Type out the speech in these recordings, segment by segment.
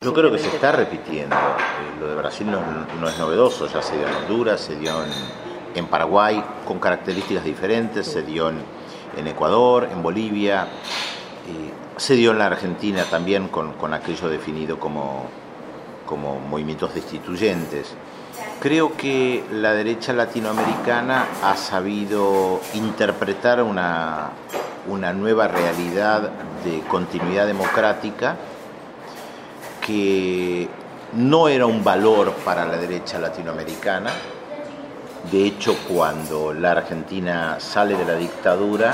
Yo creo que se está repitiendo. Lo de Brasil no es novedoso, ya se dio en Honduras, se dio en Paraguay con características diferentes, se dio en Ecuador, en Bolivia, se dio en la Argentina también con aquello definido como movimientos destituyentes. Creo que la derecha latinoamericana ha sabido interpretar una nueva realidad de continuidad democrática que no era un valor para la derecha latinoamericana. De hecho, cuando la Argentina sale de la dictadura,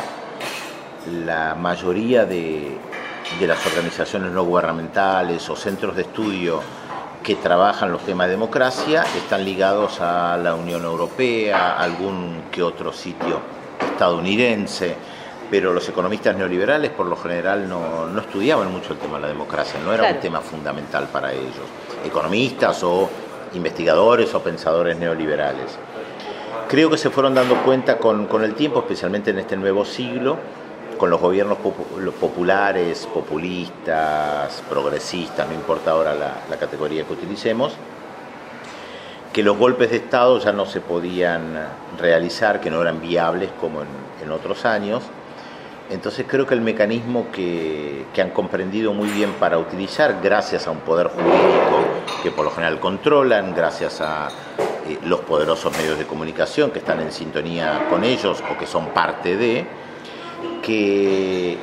la mayoría de las organizaciones no gubernamentales o centros de estudio que trabajan los temas de democracia están ligados a la Unión Europea, a algún que otro sitio estadounidense, pero los economistas neoliberales por lo general no estudiaban mucho el tema de la democracia, no era un tema fundamental para ellos, economistas o investigadores o pensadores neoliberales. Creo que se fueron dando cuenta con el tiempo, especialmente en este nuevo siglo, con los gobiernos populares, populistas, progresistas, no importa ahora la categoría que utilicemos, que los golpes de Estado ya no se podían realizar, que no eran viables como en otros años. Entonces creo que el mecanismo que han comprendido muy bien para utilizar, gracias a un poder jurídico que por lo general controlan, gracias a los poderosos medios de comunicación que están en sintonía con ellos o que son parte de, que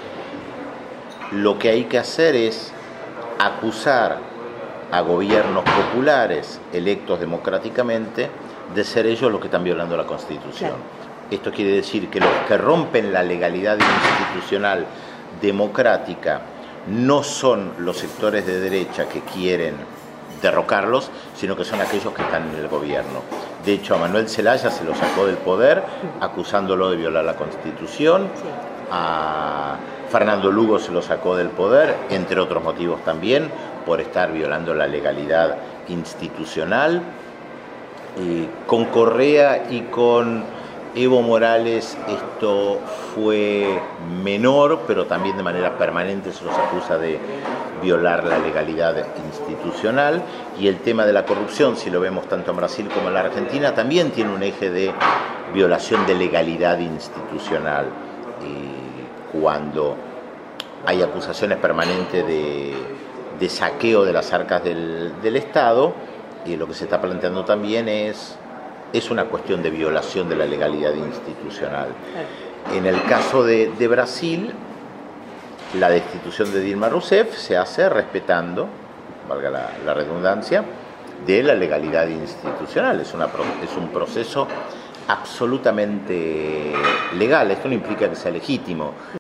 lo que hay que hacer es acusar a gobiernos populares electos democráticamente de ser ellos los que están violando la Constitución. Claro. Esto quiere decir que los que rompen la legalidad institucional democrática no son los sectores de derecha que quieren derrocarlos, sino que son aquellos que están en el gobierno. De hecho, a Manuel Zelaya se lo sacó del poder acusándolo de violar la Constitución, a Fernando Lugo se lo sacó del poder, entre otros motivos también, por estar violando la legalidad institucional. Con Correa y con Evo Morales esto fue menor, pero también de manera permanente se los acusa de violar la legalidad institucional. Y el tema de la corrupción, si lo vemos tanto en Brasil como en la Argentina, también tiene un eje de violación de legalidad institucional. Cuando hay acusaciones permanentes de saqueo de las arcas del Estado, lo que se está planteando también es una cuestión de violación de la legalidad institucional. En el caso de Brasil, la destitución de Dilma Rousseff se hace respetando, valga la redundancia, de la legalidad institucional. Es un proceso absolutamente legal. Esto no implica que sea legítimo.